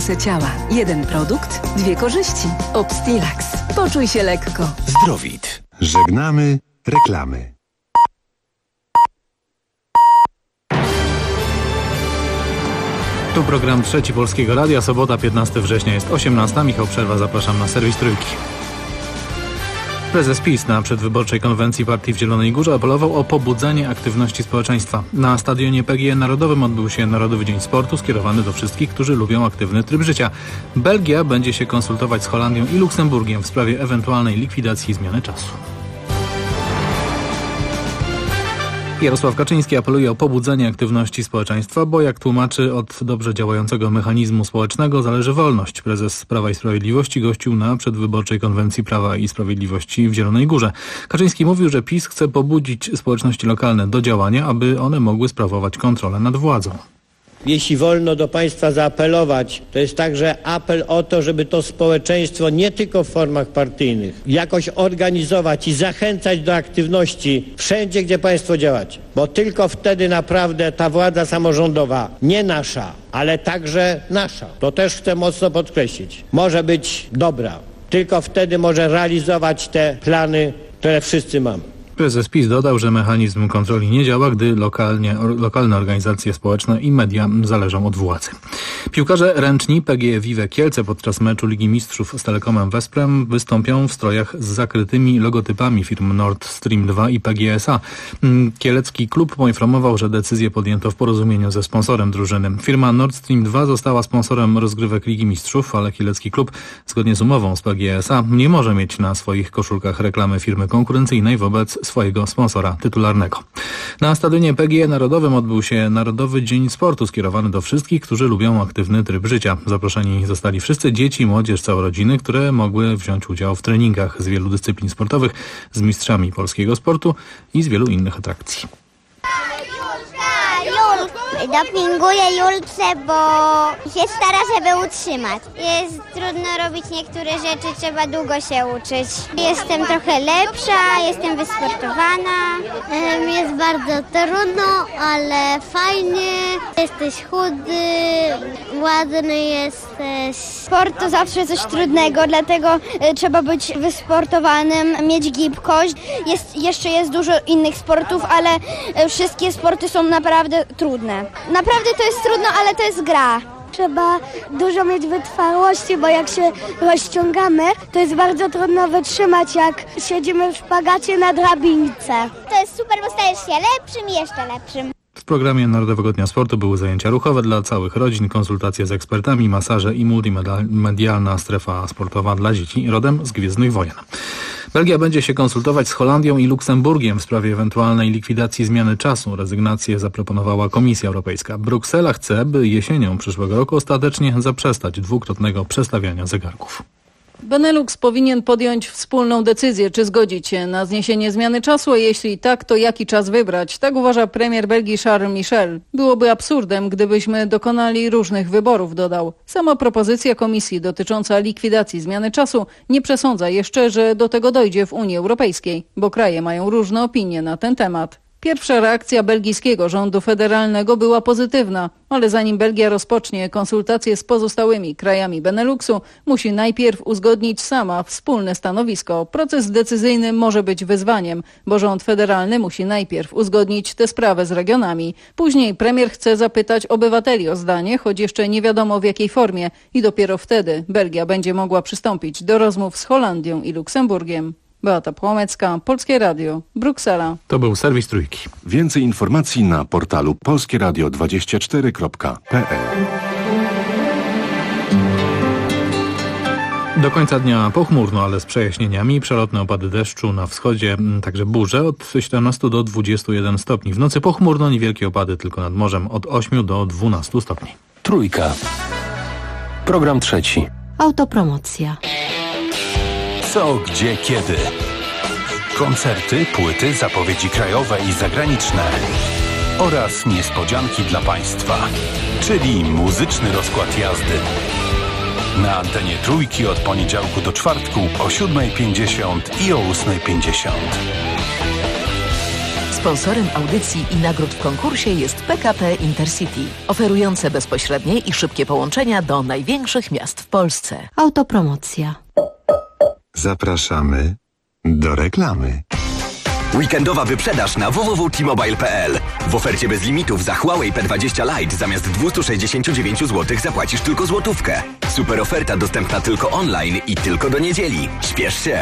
masę ciała. Jeden produkt, dwie korzyści. Obstilax. Poczuj się lekko. Zdrowit. Żegnamy reklamy. Tu program Trzeci Polskiego Radia, sobota 15 września jest 18. Michał Przerwa, zapraszam na serwis Trójki. Prezes PiS na przedwyborczej konwencji partii w Zielonej Górze apelował o pobudzenie aktywności społeczeństwa. Na stadionie PGE Narodowym odbył się Narodowy Dzień Sportu skierowany do wszystkich, którzy lubią aktywny tryb życia. Belgia będzie się konsultować z Holandią i Luksemburgiem w sprawie ewentualnej likwidacji zmiany czasu. Jarosław Kaczyński apeluje o pobudzenie aktywności społeczeństwa, bo jak tłumaczy, od dobrze działającego mechanizmu społecznego zależy wolność. Prezes Prawa i Sprawiedliwości gościł na przedwyborczej konwencji Prawa i Sprawiedliwości w Zielonej Górze. Kaczyński mówił, że PiS chce pobudzić społeczności lokalne do działania, aby one mogły sprawować kontrolę nad władzą. Jeśli wolno do państwa zaapelować, to jest także apel o to, żeby to społeczeństwo nie tylko w formach partyjnych jakoś organizować i zachęcać do aktywności wszędzie, gdzie państwo działacie. Bo tylko wtedy naprawdę ta władza samorządowa, nie nasza, ale także nasza, to też chcę mocno podkreślić, może być dobra. Tylko wtedy może realizować te plany, które wszyscy mamy. Prezes PiS dodał, że mechanizm kontroli nie działa, gdy lokalne organizacje społeczne i media zależą od władzy. Piłkarze ręczni PGE Vive Kielce podczas meczu Ligi Mistrzów z Telekomem Wesprem wystąpią w strojach z zakrytymi logotypami firm Nord Stream 2 i PGE SA. Kielecki klub poinformował, że decyzję podjęto w porozumieniu ze sponsorem drużyny. Firma Nord Stream 2 została sponsorem rozgrywek Ligi Mistrzów, ale kielecki klub zgodnie z umową z PGE SA nie może mieć na swoich koszulkach reklamy firmy konkurencyjnej wobec swojego sponsora tytularnego. Na stadionie PGE Narodowym odbył się Narodowy Dzień Sportu skierowany do wszystkich, którzy lubią aktywny tryb życia. Zaproszeni zostali wszyscy dzieci, młodzież, całe rodziny, które mogły wziąć udział w treningach z wielu dyscyplin sportowych, z mistrzami polskiego sportu i z wielu innych atrakcji. Dopinguję Julce, bo się stara, żeby utrzymać. Jest trudno robić niektóre rzeczy, trzeba długo się uczyć. Jestem trochę lepsza, jestem wysportowana. Jest bardzo trudno, ale fajnie. Jesteś chudy, ładny jesteś. Sport to zawsze coś trudnego, dlatego trzeba być wysportowanym, mieć gibkość. Jeszcze jest dużo innych sportów, ale wszystkie sporty są naprawdę trudne. Naprawdę to jest trudno, ale to jest gra. Trzeba dużo mieć wytrwałości, bo jak się rozciągamy, to jest bardzo trudno wytrzymać, jak siedzimy w szpagacie na drabince. To jest super, bo stajesz się lepszym i jeszcze lepszym. W programie Narodowego Dnia Sportu były zajęcia ruchowe dla całych rodzin, konsultacje z ekspertami, masaże i multimedialna strefa sportowa dla dzieci rodem z Gwiezdnych Wojen. Belgia będzie się konsultować z Holandią i Luksemburgiem w sprawie ewentualnej likwidacji zmiany czasu. Rezygnację zaproponowała Komisja Europejska. Bruksela chce, by jesienią przyszłego roku ostatecznie zaprzestać dwukrotnego przestawiania zegarków. Benelux powinien podjąć wspólną decyzję, czy zgodzić się na zniesienie zmiany czasu, a jeśli tak, to jaki czas wybrać. Tak uważa premier Belgii Charles Michel. Byłoby absurdem, gdybyśmy dokonali różnych wyborów, dodał. Sama propozycja komisji dotycząca likwidacji zmiany czasu nie przesądza jeszcze, że do tego dojdzie w Unii Europejskiej, bo kraje mają różne opinie na ten temat. Pierwsza reakcja belgijskiego rządu federalnego była pozytywna, ale zanim Belgia rozpocznie konsultacje z pozostałymi krajami Beneluxu, musi najpierw uzgodnić sama wspólne stanowisko. Proces decyzyjny może być wyzwaniem, bo rząd federalny musi najpierw uzgodnić tę sprawę z regionami. Później premier chce zapytać obywateli o zdanie, choć jeszcze nie wiadomo w jakiej formie i dopiero wtedy Belgia będzie mogła przystąpić do rozmów z Holandią i Luksemburgiem. Beata Płomecka, Polskie Radio, Bruksela. To był serwis Trójki. Więcej informacji na portalu polskieradio24.pl. Do końca dnia pochmurno, ale z przejaśnieniami. Przelotne opady deszczu na wschodzie, także burze od 17 do 21 stopni. W nocy pochmurno, niewielkie opady tylko nad morzem od 8 do 12 stopni. Trójka. Program trzeci. Autopromocja. Co, gdzie, kiedy. Koncerty, płyty, zapowiedzi krajowe i zagraniczne. Oraz niespodzianki dla Państwa. Czyli muzyczny rozkład jazdy. Na antenie Trójki od poniedziałku do czwartku o 7:50 i o 8:50. Sponsorem audycji i nagród w konkursie jest PKP Intercity, oferujące bezpośrednie i szybkie połączenia do największych miast w Polsce. Autopromocja. Zapraszamy do reklamy. Weekendowa wyprzedaż na www.t-mobile.pl. W ofercie bez limitów za Huawei P20 Lite zamiast 269 zł zapłacisz tylko złotówkę. Super oferta dostępna tylko online i tylko do niedzieli. Śpiesz się!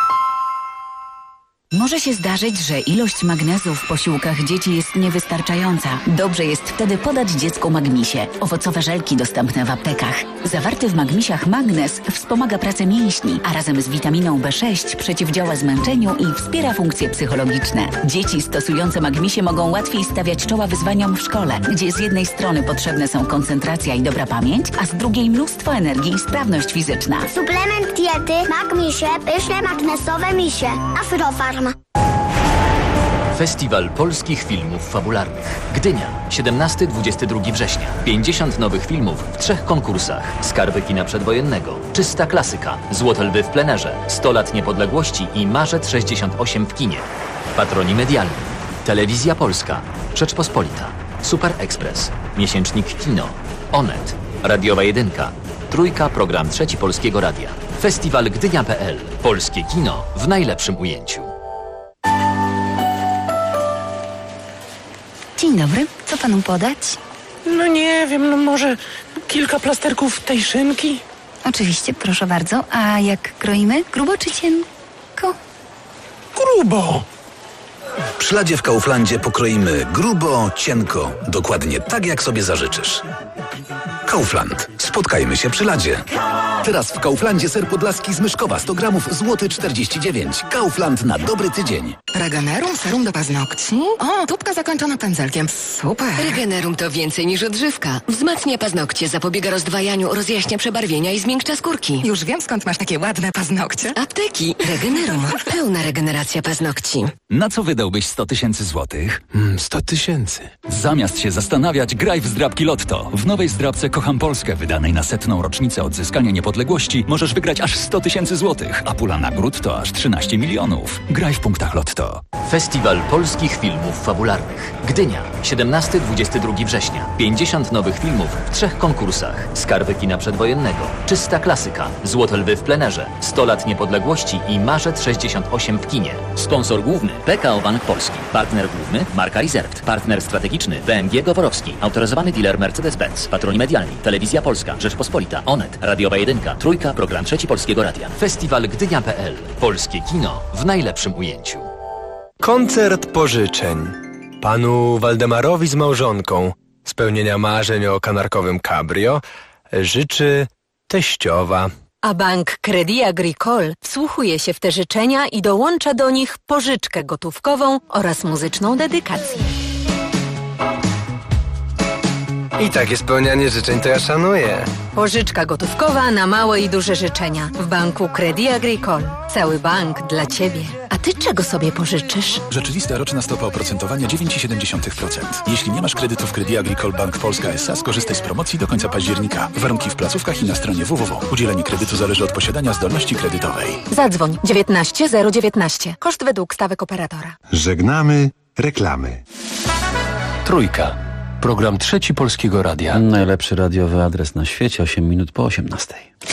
Może się zdarzyć, że ilość magnezu w posiłkach dzieci jest niewystarczająca. Dobrze jest wtedy podać dziecku Magmisie. Owocowe żelki dostępne w aptekach. Zawarty w Magmisiach magnez wspomaga pracę mięśni, a razem z witaminą B6 przeciwdziała zmęczeniu i wspiera funkcje psychologiczne. Dzieci stosujące Magmisie mogą łatwiej stawiać czoła wyzwaniom w szkole, gdzie z jednej strony potrzebne są koncentracja i dobra pamięć, a z drugiej mnóstwo energii i sprawność fizyczna. Suplement diety Magmisie, pyszne magnesowe misie. Afrofarm. Festiwal Polskich Filmów Fabularnych. Gdynia, 17-22 września. 50 nowych filmów w 3 konkursach. Skarby kina przedwojennego, Czysta klasyka, Złote lwy w plenerze, 100 lat niepodległości i Marzec 68 w kinie. Patroni medialni. Telewizja Polska, Rzeczpospolita, Super Express, Miesięcznik Kino, Onet, Radiowa Jedynka, Trójka, program 3 Polskiego Radia. Festiwal Gdynia.pl. Polskie kino w najlepszym ujęciu. Dzień dobry, co panu podać? No nie wiem, no może kilka plasterków tej szynki? Oczywiście, proszę bardzo. A jak kroimy? Grubo czy cienko? Grubo! W Szladzie w Kauflandzie pokroimy grubo, cienko, dokładnie tak jak sobie zażyczysz. Kaufland. Spotkajmy się przy ladzie. Teraz w Kauflandzie ser podlaski z Myszkowa 100 gramów złoty 49. Kaufland na dobry tydzień. Regenerum serum do paznokci? O, tubka zakończona pędzelkiem. Super. Regenerum to więcej niż odżywka. Wzmacnia paznokcie, zapobiega rozdwajaniu, rozjaśnia przebarwienia i zmiękcza skórki. Już wiem, skąd masz takie ładne paznokcie. Apteki. Regenerum. Pełna regeneracja paznokci. Na co wydałbyś 100 000 złotych? 100 000. Zamiast się zastanawiać, graj w zdrabki Lotto. W nowej zdrabce Kocham Polskę, wydanej na 100. rocznicę odzyskania niepodległości, możesz wygrać aż 100 000 złotych, a pula nagród to aż 13 milionów. Graj w punktach Lotto. Festiwal Polskich Filmów Fabularnych. Gdynia, 17-22 września. 50 nowych filmów w 3 konkursach. Skarby kina przedwojennego, Czysta klasyka, Złote lwy w plenerze, 100 lat niepodległości i Marzec 68 w kinie. Sponsor główny PKO Bank Polski. Partner główny Marka Reserved. Partner strategiczny BMG Goworowski. Autoryzowany dealer Mercedes-Benz. Patroni medialni Telewizja Polska, Rzeczpospolita, Onet, Radiowa Jedynka, Trójka, program 3 Polskiego Radia. Festiwal Gdynia.pl. Polskie kino w najlepszym ujęciu. Koncert pożyczeń. Panu Waldemarowi z małżonką spełnienia marzeń o kanarkowym cabrio życzy teściowa. A bank Crédit Agricole wsłuchuje się w te życzenia i dołącza do nich pożyczkę gotówkową oraz muzyczną dedykację. I takie spełnianie życzeń to ja szanuję. Pożyczka gotówkowa na małe i duże życzenia. W banku Crédit Agricole. Cały bank dla Ciebie. A Ty czego sobie pożyczysz? Rzeczywista roczna stopa oprocentowania 9,7%. Jeśli nie masz kredytu w Crédit Agricole Bank Polska S.A., skorzystaj z promocji do końca października. Warunki w placówkach i na stronie www. Udzielenie kredytu zależy od posiadania zdolności kredytowej. Zadzwoń 19 019. Koszt według stawek operatora. Żegnamy reklamy. Trójka. Program 3 Polskiego Radia. Najlepszy radiowy adres na świecie, 8 minut po 18.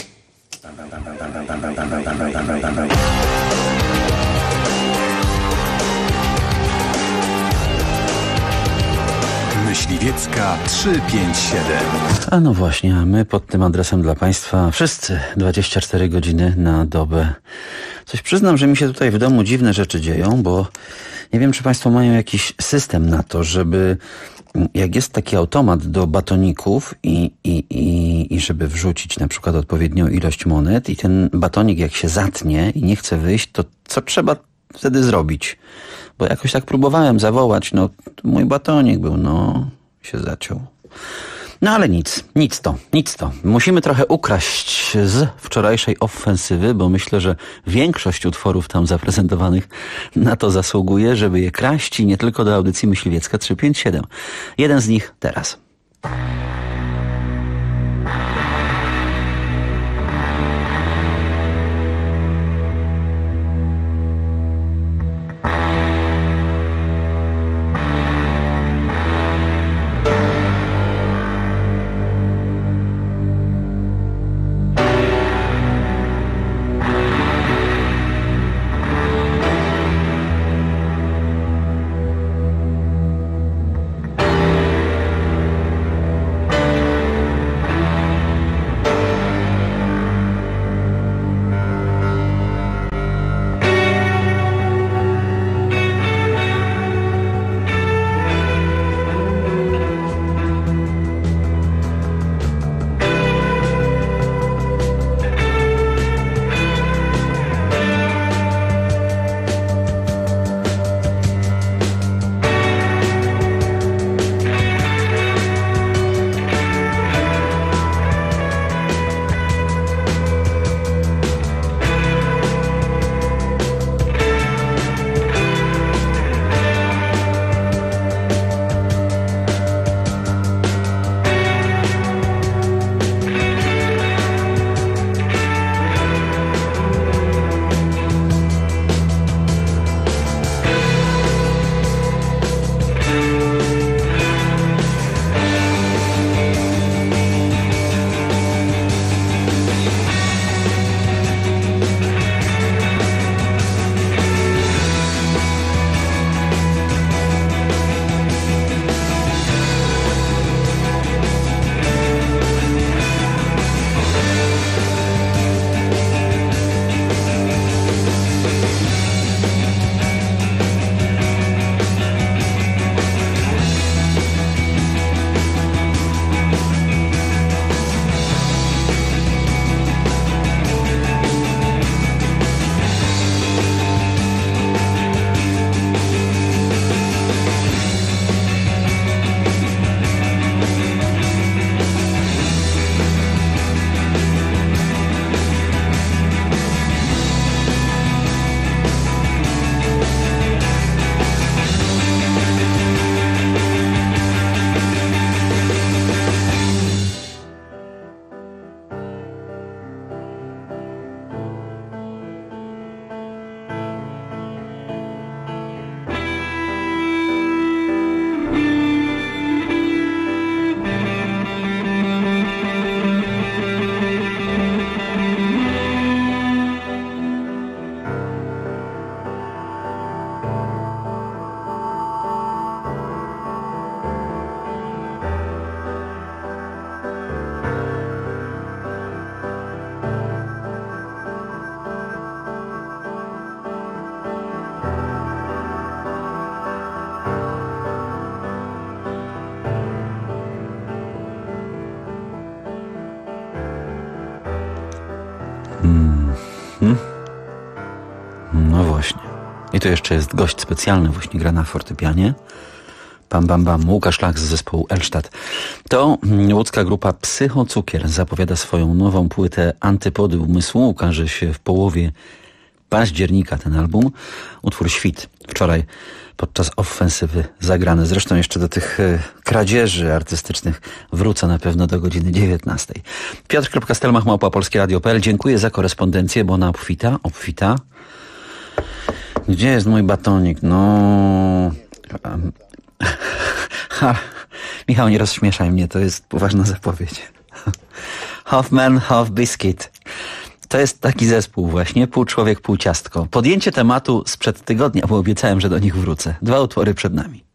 Myśliwiecka 357. A no właśnie, a my pod tym adresem dla Państwa wszyscy 24 godziny na dobę. Coś przyznam, że mi się tutaj w domu dziwne rzeczy dzieją, bo nie wiem, czy Państwo mają jakiś system na to, żeby jak jest taki automat do batoników i żeby wrzucić na przykład odpowiednią ilość monet i ten batonik jak się zatnie i nie chce wyjść, to co trzeba wtedy zrobić? Bo jakoś tak próbowałem zawołać, no mój batonik był, no się zaciął. No ale nic to. Musimy trochę ukraść z wczorajszej ofensywy, bo myślę, że większość utworów tam zaprezentowanych na to zasługuje, żeby je kraść i nie tylko do audycji Myśliwiecka 357. Jeden z nich teraz. No właśnie. I to jeszcze jest gość specjalny, właśnie gra na fortepianie. Bam, bam, bam. Łukasz Lach z zespołu Elsztad. To łódzka grupa Psychocukier zapowiada swoją nową płytę Antypody Umysłu. Ukaże się w połowie października ten album. Utwór Świt. Wczoraj podczas ofensywy zagrany. Zresztą jeszcze do tych kradzieży artystycznych wrócę na pewno do godziny 19. Piotr.stelmach@polskieradio.pl. Dziękuję za korespondencję, bo ona obfita. Gdzie jest mój batonik? No... Michał, nie rozśmieszaj mnie, to jest poważna zapowiedź. Hoffman, Half Biscuit. To jest taki zespół właśnie, pół człowiek, pół ciastko. Podjęcie tematu sprzed tygodnia, bo obiecałem, że do nich wrócę. 2 utwory przed nami.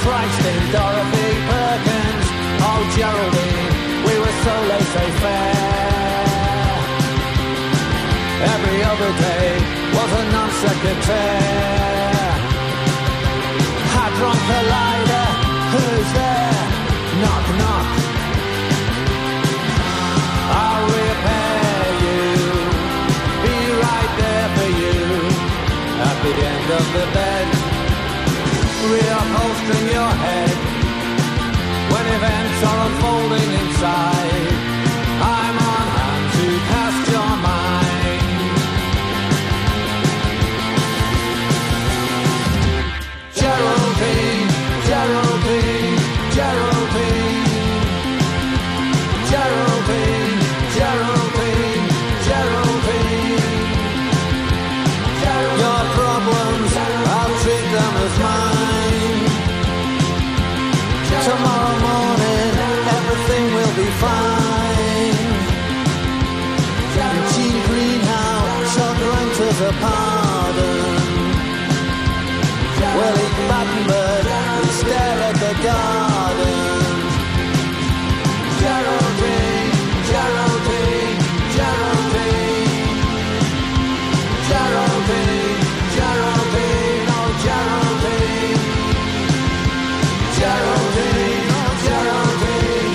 Christ and Dorothy Perkins, oh Geraldine, we were so laissez-faire. Every other day was a non sequitur. Hadron Collider, who's there? Knock, knock. I'll repair you, be right there for you. At the end of the bed, reupholstering your head. When events are unfolding inside, I'm on hand to cast your mind. Geraldine, Geraldine, Geraldine, Geraldine, Geraldine, Geraldine. Your problems, I'll treat them as mine. Tomorrow morning, everything will be fine. Gene Greenhouse shall grant us a pardon. We'll eat Battenberg and stare at the gardens. Geraldine, Geraldine, Geraldine, Geraldine, Geraldine, oh Geraldine, Geraldine, oh Geraldine.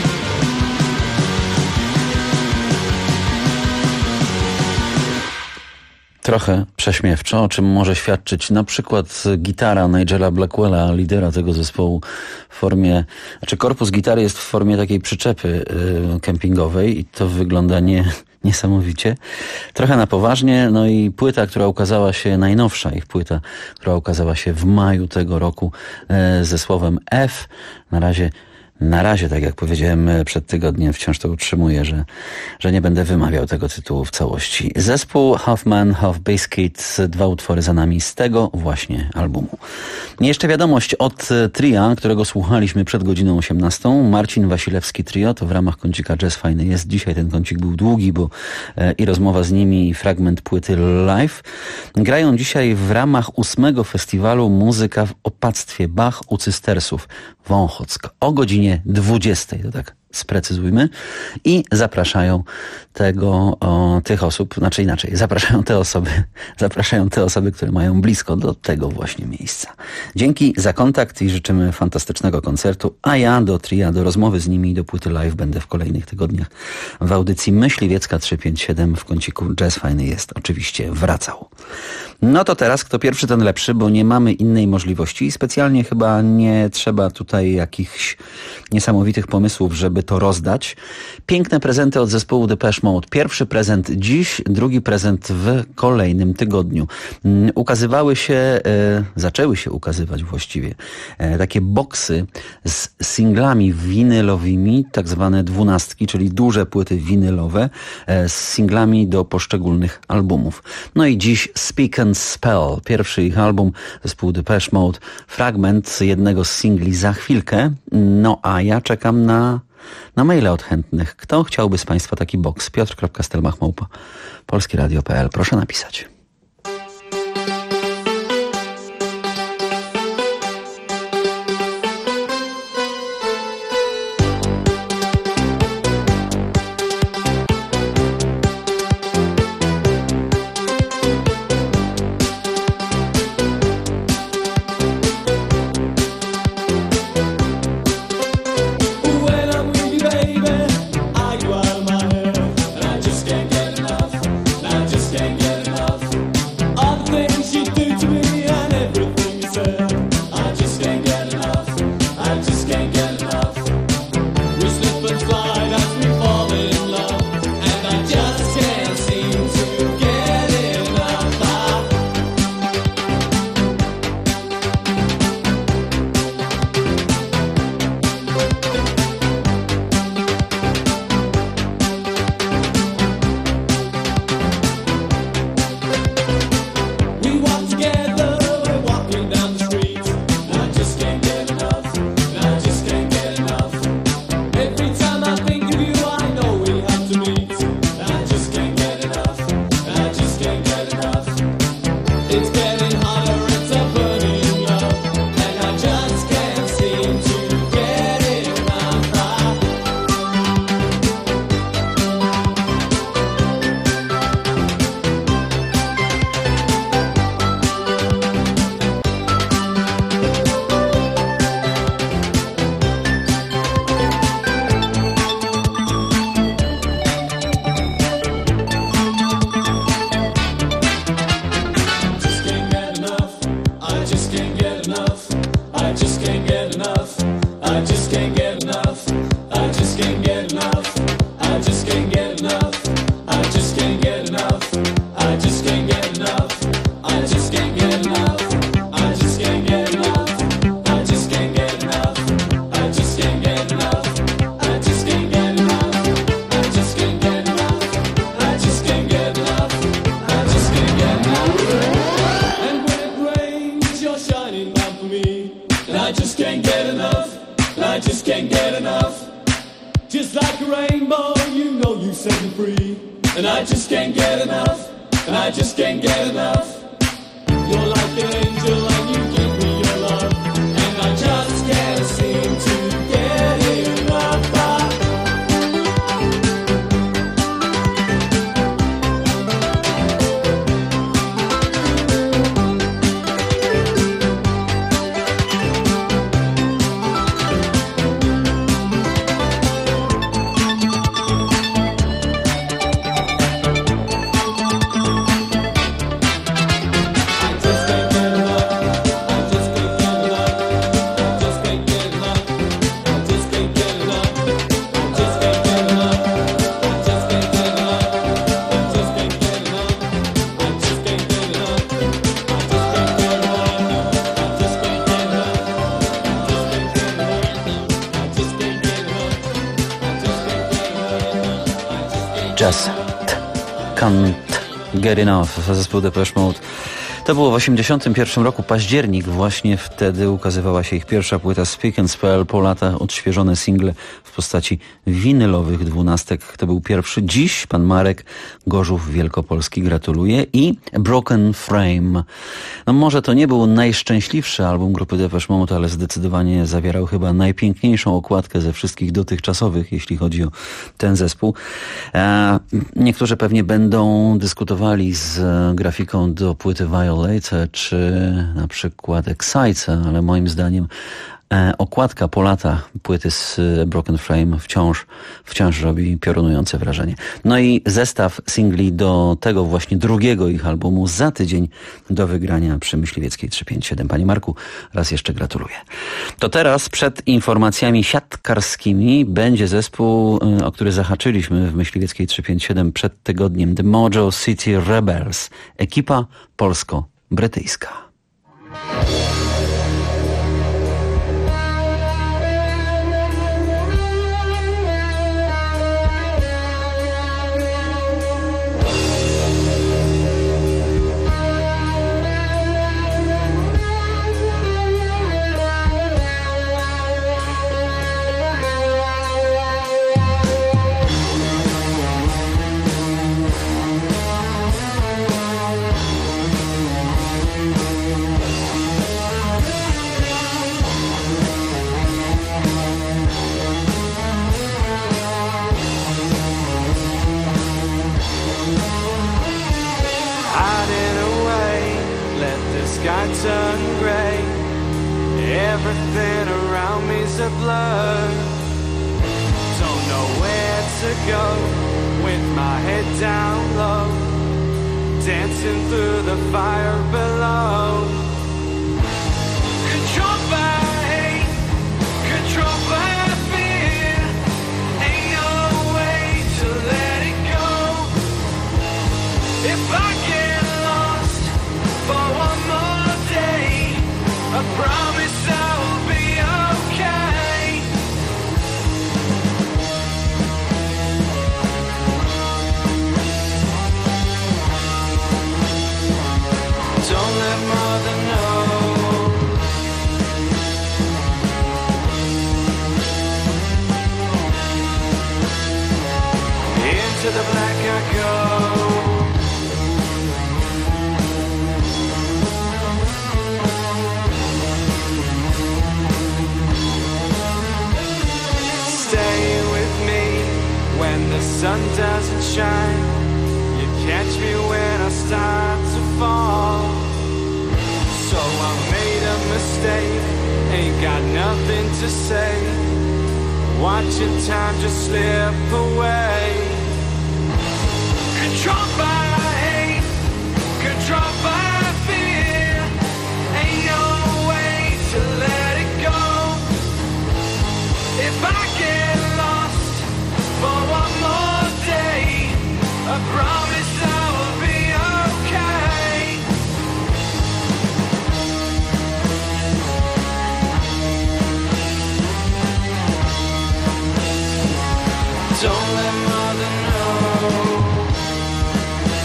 Trochę prześmiewczo, o czym może świadczyć na przykład gitara Nigela Blackwella, lidera tego zespołu, w formie, znaczy korpus gitary jest w formie takiej przyczepy kempingowej i to wygląda niesamowicie. Trochę na poważnie, no i płyta, która ukazała się, najnowsza ich płyta, która ukazała się w maju tego roku ze słowem F. Na razie, tak jak powiedziałem przed tygodniem, wciąż to utrzymuję, że nie będę wymawiał tego tytułu w całości. Zespół Half Man, Half Biscuit, 2 utwory za nami z tego właśnie albumu. Jeszcze wiadomość od tria, którego słuchaliśmy przed godziną 18. Marcin Wasilewski Trio, to w ramach kącika Jazz Fajny jest. Dzisiaj ten kącik był długi, bo i rozmowa z nimi, i fragment płyty live. Grają dzisiaj w ramach 8. festiwalu Muzyka w opactwie Bach u Cystersów Wąchock o godzinie 20. To tak sprecyzujmy. I zapraszają tych osób, znaczy inaczej, zapraszają te osoby, które mają blisko do tego właśnie miejsca. Dzięki za kontakt i życzymy fantastycznego koncertu, a ja do tria, do rozmowy z nimi i do płyty live będę w kolejnych tygodniach w audycji Myśliwiecka 357 w kąciku Jazz Fajny jest oczywiście wracał. No to teraz, kto pierwszy, ten lepszy, bo nie mamy innej możliwości i specjalnie chyba nie trzeba tutaj jakichś niesamowitych pomysłów, żeby to rozdać. Piękne prezenty od zespołu Depeche Mode. Pierwszy prezent dziś, drugi prezent w kolejnym tygodniu. Zaczęły się ukazywać właściwie takie boksy z singlami winylowymi, tak zwane 12, czyli duże płyty winylowe z singlami do poszczególnych albumów. No i dziś Speak and Spell, pierwszy ich album, zespół Depeche Mode, fragment jednego z singli za chwilkę. No a ja czekam na maile od chętnych. Kto chciałby z Państwa taki boks? Piotr.stelmach@polskieradio.pl. Proszę napisać. I just can't get enough. just can't get enough. Just like a rainbow, you know you set me free. And I just can't get enough. And I just can't get enough. You're like an angel and you give me your love. And I just can't seem to get enough. Just can't get enough. Zespół Depeche Mode. To było w 1981 roku, październik, właśnie wtedy ukazywała się ich pierwsza płyta Speak and Spell, po latach odświeżone single w postaci winylowych 12. To był pierwszy. Dziś pan Marek Gorzów Wielkopolski gratuluje i Broken Frame. No może to nie był najszczęśliwszy album grupy Depeche Mode, ale zdecydowanie zawierał chyba najpiękniejszą okładkę ze wszystkich dotychczasowych, jeśli chodzi o ten zespół. Niektórzy pewnie będą dyskutowali z grafiką do płyty Violate, czy na przykład Excite, ale moim zdaniem okładka po latach płyty z Broken Frame wciąż robi piorunujące wrażenie. No i zestaw singli do tego właśnie drugiego ich albumu za tydzień do wygrania przy Myśliwieckiej 357. Panie Marku, raz jeszcze gratuluję. To teraz przed informacjami siatkarskimi będzie zespół, o który zahaczyliśmy w Myśliwieckiej 357 przed tygodniem. The Mojo City Rebels. Ekipa polsko-brytyjska. Turn grey, everything around me's a blur. Don't know where to go with my head down low, dancing through the fire below. Controlled by hate, controlled by fear, ain't no way to let it go. If I get lost for one more day, I promise I'll be okay. Don't let mother know. Into the black I go. When the sun doesn't shine, you catch me when I start to fall. So I made a mistake, ain't got nothing to say, watching time just slip away. Controlled by hate, controlled by fear, ain't no way to let it go. If I get lost for one more day, I promise I will be okay. Don't let mother know.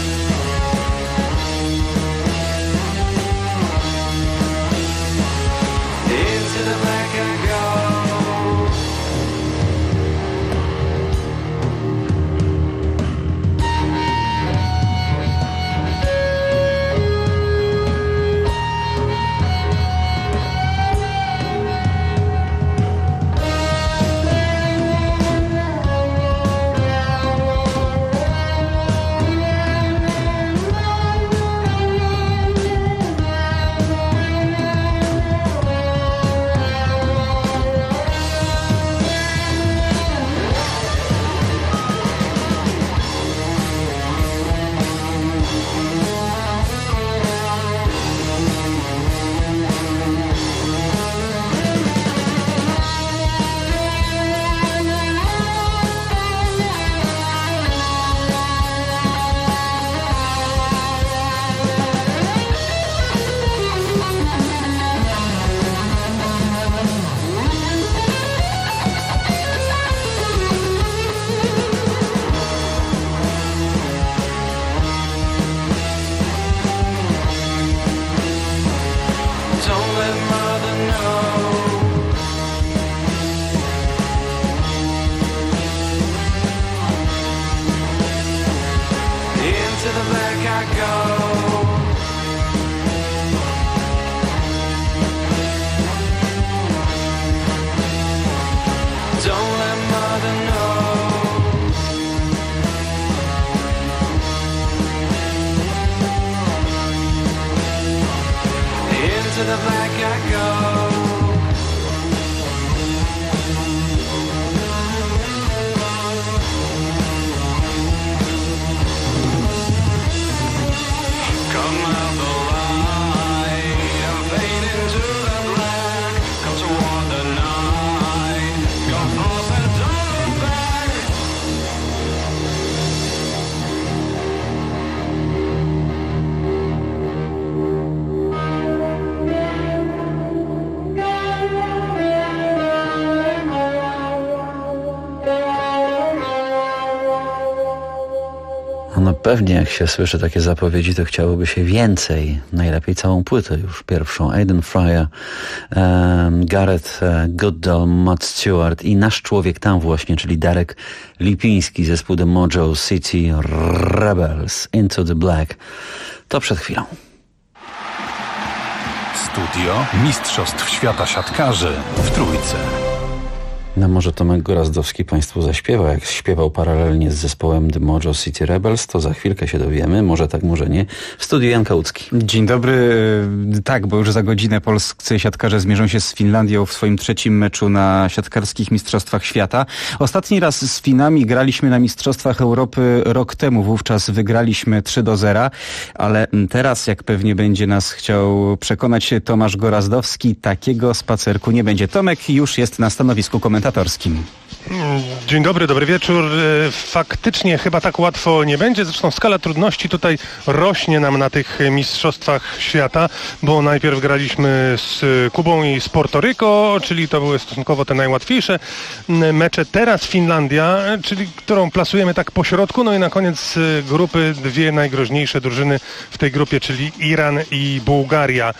into the black I go. Come out the light and fade into the black. Come toward the night. Go forth and don't look back. No pewnie, jak się słyszy takie zapowiedzi, to chciałoby się więcej. Najlepiej całą płytę już pierwszą. Aidan Fryer, Gareth Goodall, Matt Stewart i nasz człowiek tam właśnie, czyli Darek Lipiński, zespół The Mojo City Rebels, Into the Black. To przed chwilą. Studio Mistrzostw Świata Siatkarzy w Trójce. No może Tomek Gorazdowski Państwu zaśpiewa, jak śpiewał paralelnie z zespołem The Mojo City Rebels, to za chwilkę się dowiemy, może tak, może nie. W studiu Jan Kałucki. Dzień dobry. Tak, bo już za godzinę polscy siatkarze zmierzą się z Finlandią w swoim trzecim meczu na siatkarskich Mistrzostwach Świata. Ostatni raz z Finami graliśmy na Mistrzostwach Europy rok temu, wówczas wygraliśmy 3-0, ale teraz, jak pewnie będzie nas chciał przekonać Tomasz Gorazdowski, takiego spacerku nie będzie. Tomek już jest na stanowisku komentatorskim. Dzień dobry, dobry wieczór. Faktycznie chyba tak łatwo nie będzie. Zresztą skala trudności tutaj rośnie nam na tych Mistrzostwach Świata, bo najpierw graliśmy z Kubą i z Portoryko, czyli to były stosunkowo te najłatwiejsze mecze. Teraz Finlandia, czyli którą plasujemy tak po środku. No i na koniec grupy dwie najgroźniejsze drużyny w tej grupie, czyli Iran i Bułgaria.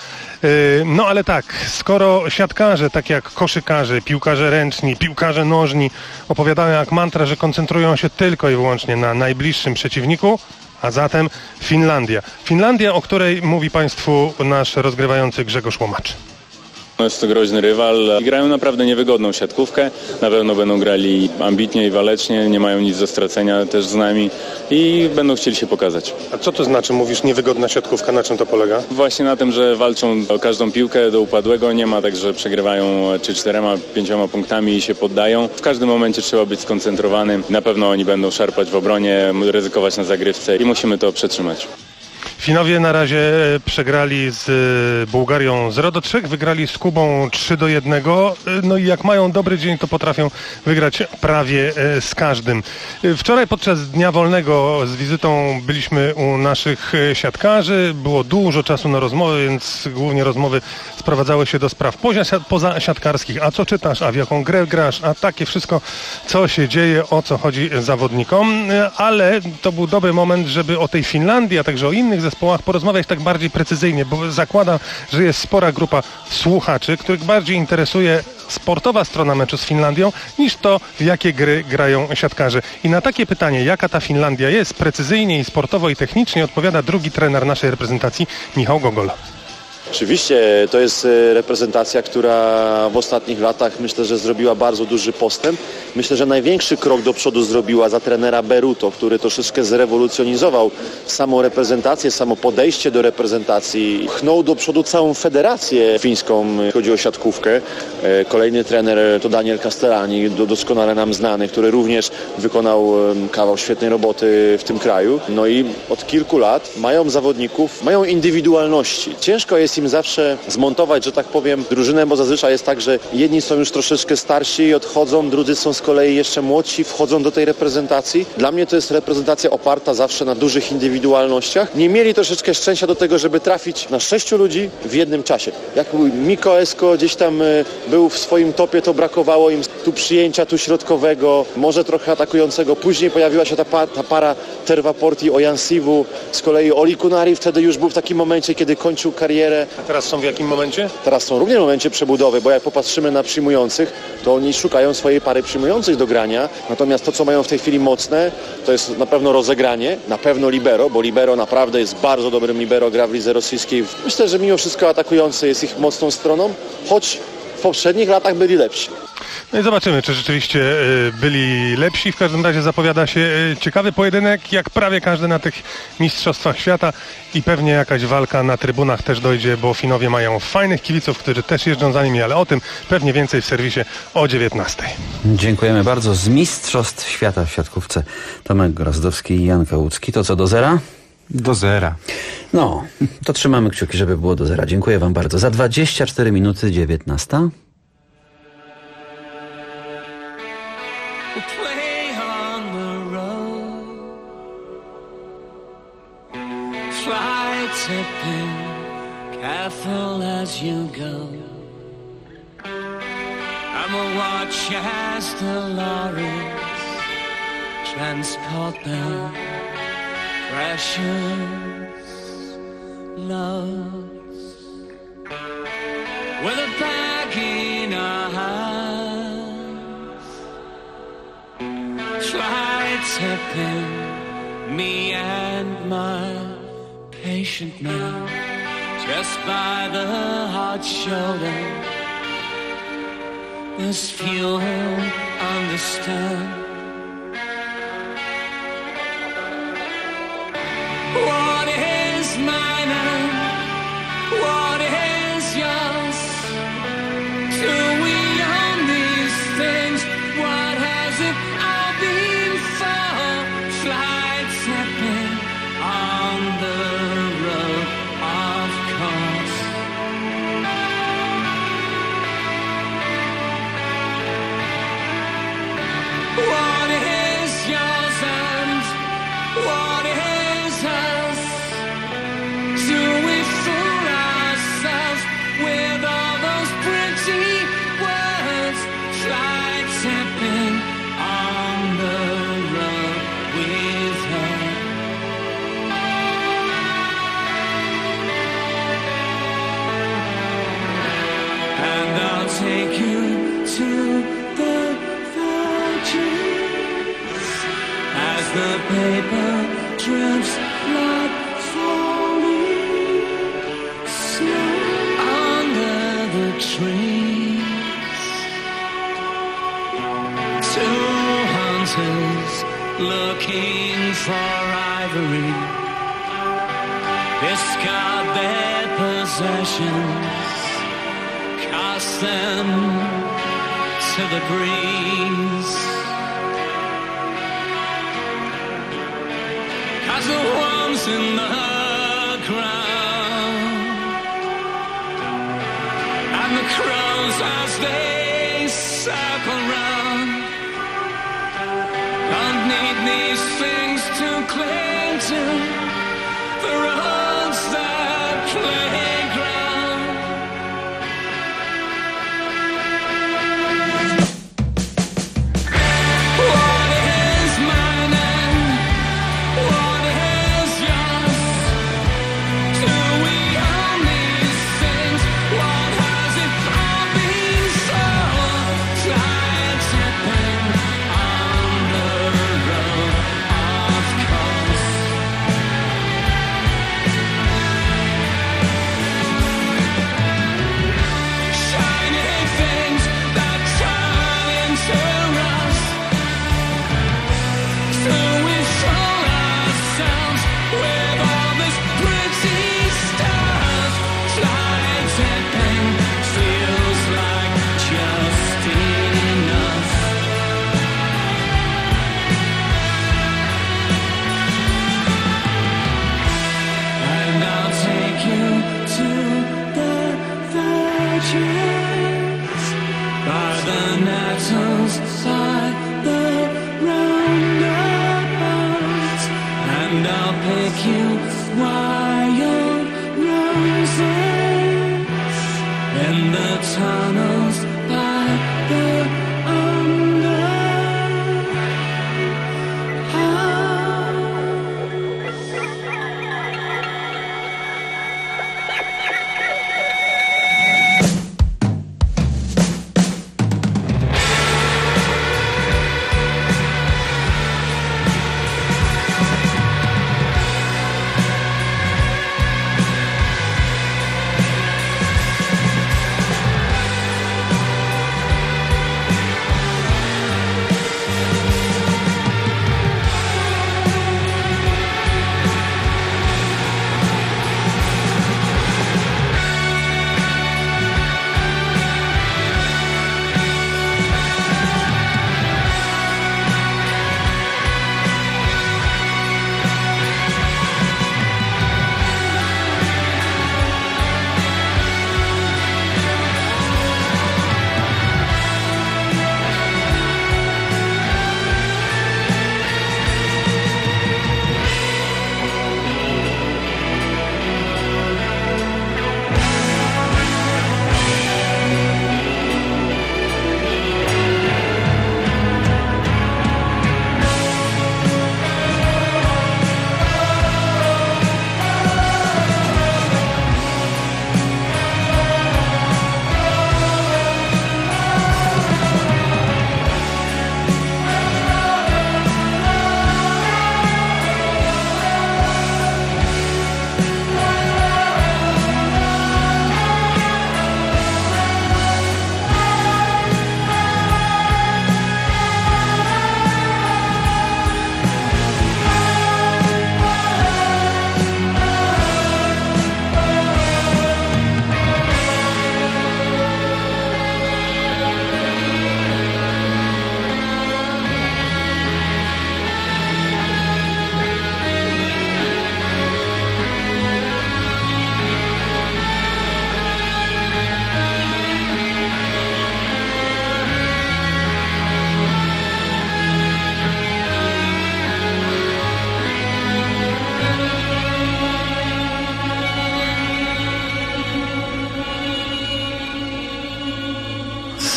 No ale tak, skoro siatkarze, tak jak koszykarze, piłkarze ręczni, piłkarze nożni opowiadają jak mantra, że koncentrują się tylko i wyłącznie na najbliższym przeciwniku, a zatem Finlandia. Finlandia, o której mówi Państwu nasz rozgrywający Grzegorz Łomacz. Jest to groźny rywal i grają naprawdę niewygodną siatkówkę. Na pewno będą grali ambitnie i walecznie, nie mają nic do stracenia też z nami i będą chcieli się pokazać. A co to znaczy, mówisz niewygodna siatkówka, na czym to polega? Właśnie na tym, że walczą o każdą piłkę do upadłego, nie ma tak, że przegrywają czy 4-5 punktami i się poddają. W każdym momencie trzeba być skoncentrowanym. Na pewno oni będą szarpać w obronie, ryzykować na zagrywce i musimy to przetrzymać. Finowie na razie przegrali z Bułgarią 0-3, wygrali z Kubą 3-1. No i jak mają dobry dzień, to potrafią wygrać prawie z każdym. Wczoraj podczas Dnia Wolnego z wizytą byliśmy u naszych siatkarzy. Było dużo czasu na rozmowy, więc głównie rozmowy sprowadzały się do spraw pozasiatkarskich. A co czytasz, a w jaką grę grasz, a takie wszystko, co się dzieje, o co chodzi zawodnikom. Ale to był dobry moment, żeby o tej Finlandii, a także o innych zespołach porozmawiać tak bardziej precyzyjnie, bo zakładam, że jest spora grupa słuchaczy, których bardziej interesuje sportowa strona meczu z Finlandią niż to, w jakie gry grają siatkarze. I na takie pytanie, jaka ta Finlandia jest, precyzyjnie i sportowo i technicznie odpowiada drugi trener naszej reprezentacji, Michał Gogol. Oczywiście to jest reprezentacja, która w ostatnich latach myślę, że zrobiła bardzo duży postęp. Myślę, że największy krok do przodu zrobiła za trenera Beruto, który troszeczkę zrewolucjonizował samą reprezentację, samo podejście do reprezentacji. Pchnął do przodu całą federację fińską, jeśli chodzi o siatkówkę. Kolejny trener to Daniel Castellani, doskonale nam znany, który również wykonał kawał świetnej roboty w tym kraju. No i od kilku lat mają zawodników, mają indywidualności. Ciężko jest im zawsze zmontować, że tak powiem, drużynę, bo zazwyczaj jest tak, że jedni są już troszeczkę starsi i odchodzą, drudzy są z kolei jeszcze młodsi, wchodzą do tej reprezentacji. Dla mnie to jest reprezentacja oparta zawsze na dużych indywidualnościach. Nie mieli troszeczkę szczęścia do tego, żeby trafić na 6 ludzi w jednym czasie. Jak Miko Esko gdzieś tam był w swoim topie, to brakowało im tu przyjęcia, tu środkowego, może trochę atakującego. Później pojawiła się ta para Tervaporti, Ojansivu, z kolei Oli Kunari wtedy już był w takim momencie, kiedy kończył karierę. A teraz są w jakim momencie? Teraz są również w momencie przebudowy, bo jak popatrzymy na przyjmujących, to oni szukają swojej pary przyjmujących do grania. Natomiast to, co mają w tej chwili mocne, to jest na pewno rozegranie, na pewno libero, bo libero naprawdę jest bardzo dobrym libero, gra w lidze rosyjskiej. Myślę, że mimo wszystko atakujący jest ich mocną stroną, choć poprzednich latach byli lepsi. No i zobaczymy, czy rzeczywiście byli lepsi. W każdym razie zapowiada się ciekawy pojedynek, jak prawie każdy na tych mistrzostwach świata i pewnie jakaś walka na trybunach też dojdzie, bo Finowie mają fajnych kibiców, którzy też jeżdżą za nimi, ale o tym pewnie więcej w serwisie o 19:00. Dziękujemy bardzo. Z mistrzostw świata w siatkówce Tomek Grazdowski i Jan Kałucki. To co, do zera? Do zera. No, to trzymamy kciuki, żeby było do zera. Dziękuję wam bardzo. Za 24 minuty 19:00. Play on the road, fly tipping, careful as you go. I'ma watch as the lorries transport the precious loads. With a bag in our hands, fly tipping, me and my patient man, just by the hard shoulder. This few understand. What is mine and what is yours? Do we own these things? What has it all been for? Fly tipping on the road, of course. What is yours and what is us? Do we fool ourselves with all those pretty words? Fly tipping on the road with her. And I'll take you to the as the paper drifts like falling snow under the trees. Two hunters looking for ivory discard their possessions, cast them to the breeze. As the worms in the ground and the crows as they circle round, don't need these things to cling to, the roads that playground. What is mine and what is yours? Do we own these things? What has it all been for? Fly tipping on the road, of course. Shiny things that turn into rust. So we fool ourselves with all this pretty stuff. Fly tipping feels like just enough. And I'll take you to the virgins by the nettles, by the roundabouts, and I'll pick you wild roses in the tunnels by the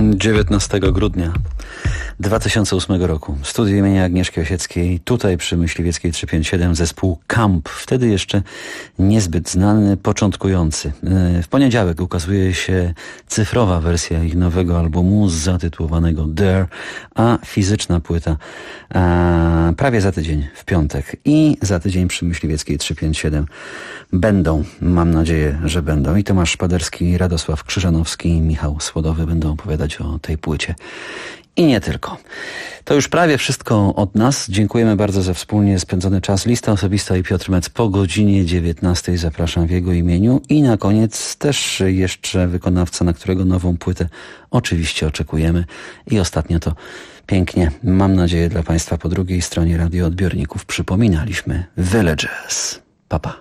19 grudnia 2008 roku. Studio imienia Agnieszki Osieckiej, tutaj przy Myśliwieckiej 357, zespół Camp, wtedy jeszcze niezbyt znany, początkujący. W poniedziałek ukazuje się cyfrowa wersja ich nowego albumu zatytułowanego Dare, a fizyczna płyta prawie za tydzień, w piątek. I za tydzień przy Myśliwieckiej 357 będą, mam nadzieję, że będą. I Tomasz Szpaderski, Radosław Krzyżanowski i Michał Słodowy będą opowiadać o tej płycie. I nie tylko. To już prawie wszystko od nas. Dziękujemy bardzo za wspólnie spędzony czas. Lista osobista i Piotr Mec po godzinie 19. Zapraszam w jego imieniu. I na koniec też jeszcze wykonawca, na którego nową płytę oczywiście oczekujemy. I ostatnio to pięknie, mam nadzieję, dla Państwa po drugiej stronie radioodbiorników przypominaliśmy Villages. Pa, pa.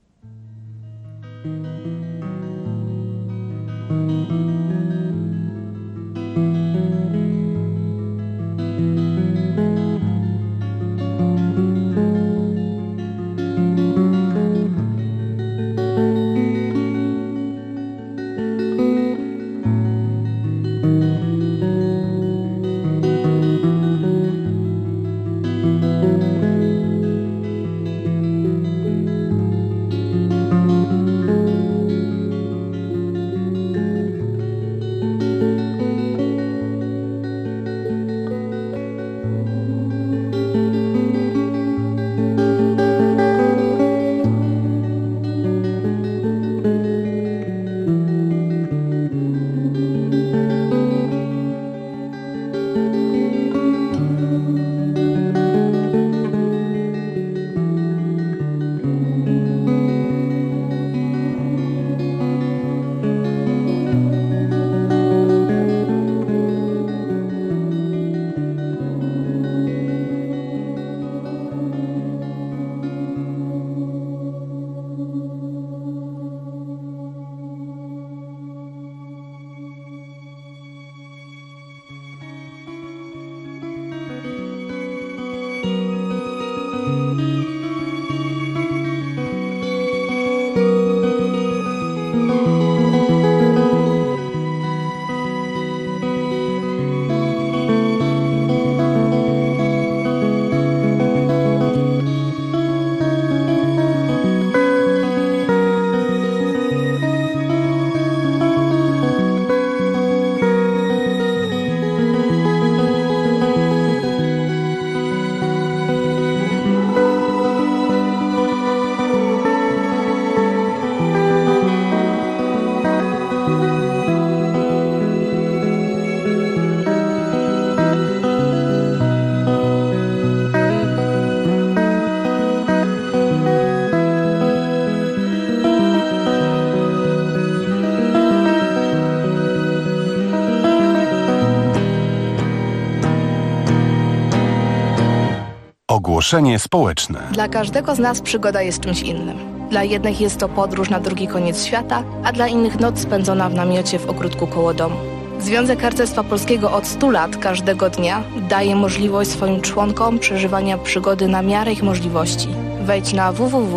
Ogłoszenie społeczne. Dla każdego z nas przygoda jest czymś innym. Dla jednych jest to podróż na drugi koniec świata, a dla innych noc spędzona w namiocie w ogródku koło domu. Związek Harcerstwa Polskiego od 100 lat każdego dnia daje możliwość swoim członkom przeżywania przygody na miarę ich możliwości. Wejdź na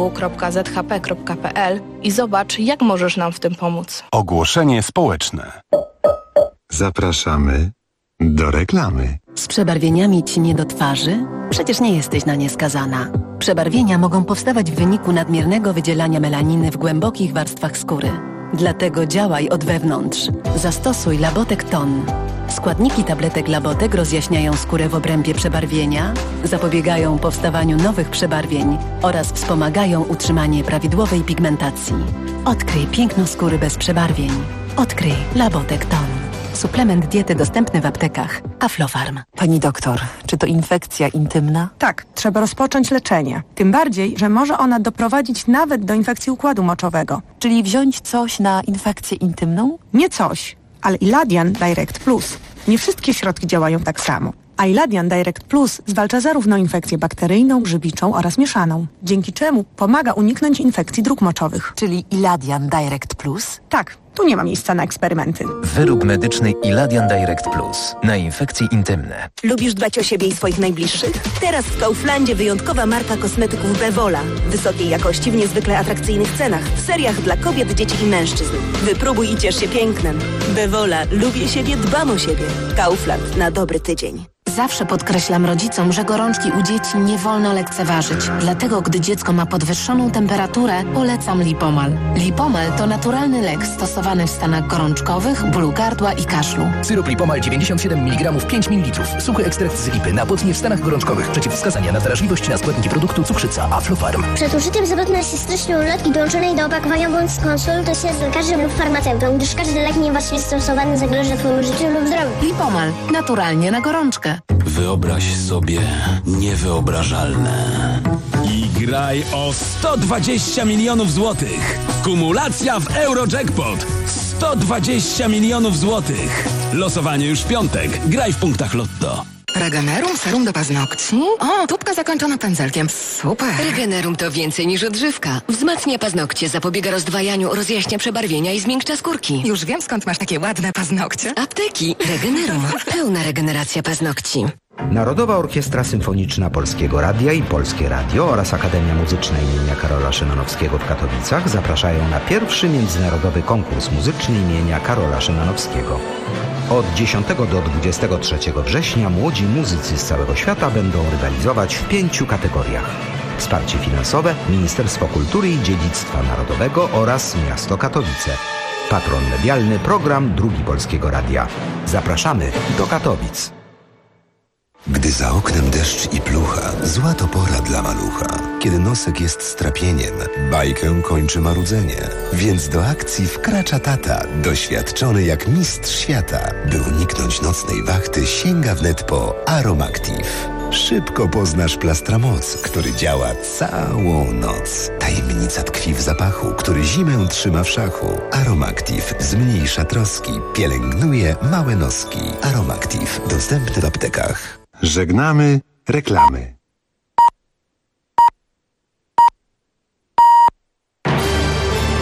www.zhp.pl i zobacz, jak możesz nam w tym pomóc. Ogłoszenie społeczne. Zapraszamy do reklamy. Z przebarwieniami ci nie do twarzy? Przecież nie jesteś na nie skazana. Przebarwienia mogą powstawać w wyniku nadmiernego wydzielania melaniny w głębokich warstwach skóry. Dlatego działaj od wewnątrz. Zastosuj Labotek Ton. Składniki tabletek Labotek rozjaśniają skórę w obrębie przebarwienia, zapobiegają powstawaniu nowych przebarwień oraz wspomagają utrzymanie prawidłowej pigmentacji. Odkryj piękno skóry bez przebarwień. Odkryj Labotek Ton. Suplement diety dostępny w aptekach. Aflofarm. Pani doktor, czy to infekcja intymna? Tak, trzeba rozpocząć leczenie. Tym bardziej, że może ona doprowadzić nawet do infekcji układu moczowego. Czyli wziąć coś na infekcję intymną? Nie coś, ale Iladian Direct Plus. Nie wszystkie środki działają tak samo. A Iladian Direct Plus zwalcza zarówno infekcję bakteryjną, grzybiczą oraz mieszaną, dzięki czemu pomaga uniknąć infekcji dróg moczowych. Czyli Iladian Direct Plus? Tak. Tu nie ma miejsca na eksperymenty. Wyrób medyczny Iladian Direct Plus na infekcje intymne. Lubisz dbać o siebie i swoich najbliższych? Teraz w Kauflandzie wyjątkowa marka kosmetyków Bevola. Wysokiej jakości w niezwykle atrakcyjnych cenach. W seriach dla kobiet, dzieci i mężczyzn. Wypróbuj i ciesz się pięknem. Bevola. Lubię siebie, dbam o siebie. Kaufland. Na dobry tydzień. Zawsze podkreślam rodzicom, że gorączki u dzieci nie wolno lekceważyć. Dlatego, gdy dziecko ma podwyższoną temperaturę, polecam Lipomal. Lipomal to naturalny lek stosowany w stanach gorączkowych, bólu gardła i kaszlu. Syrop Lipomal 97 mg 5 ml. Suchy ekstrakt z lipy na potnie w stanach gorączkowych. Przeciwwskazania na wrażliwość na składniki produktu cukrzyca Aflofarm. Przed użyciem zapewne się stycznej ulotki dołączonej do opakowania bądź skonsultuj się z lekarzem lub farmaceutą, gdyż każdy lek niewłaściwie stosowany zagraża Twojemu życiu lub zdrowiu. Lipomal. Naturalnie na gorączkę. Wyobraź sobie niewyobrażalne. I graj o 120 milionów złotych. Kumulacja w Eurojackpot. 120 milionów złotych. Losowanie już w piątek. Graj w punktach Lotto. Regenerum, serum do paznokci? O, tubka zakończona pędzelkiem. Super. Regenerum to więcej niż odżywka. Wzmacnia paznokcie, zapobiega rozdwajaniu, rozjaśnia przebarwienia i zmiękcza skórki. Już wiem, skąd masz takie ładne paznokcie. Apteki. Regenerum. Pełna regeneracja paznokci. Narodowa Orkiestra Symfoniczna Polskiego Radia i Polskie Radio oraz Akademia Muzyczna imienia Karola Szymanowskiego w Katowicach zapraszają na pierwszy międzynarodowy konkurs muzyczny imienia Karola Szymanowskiego. Od 10 do 23 września młodzi muzycy z całego świata będą rywalizować w 5 kategoriach. Wsparcie finansowe Ministerstwo Kultury i Dziedzictwa Narodowego oraz Miasto Katowice. Patron medialny program Drugi Polskiego Radia. Zapraszamy do Katowic. Gdy za oknem deszcz i plucha, zła to pora dla malucha. Kiedy nosek jest strapieniem, bajkę kończy marudzenie. Więc do akcji wkracza tata, doświadczony jak mistrz świata. By uniknąć nocnej wachty, sięga wnet po Aromactive. Szybko poznasz Plastramoc, który działa całą noc. Tajemnica tkwi w zapachu, który zimę trzyma w szachu. Aromactive zmniejsza troski, pielęgnuje małe noski. Aromactive dostępny w aptekach. Żegnamy reklamy.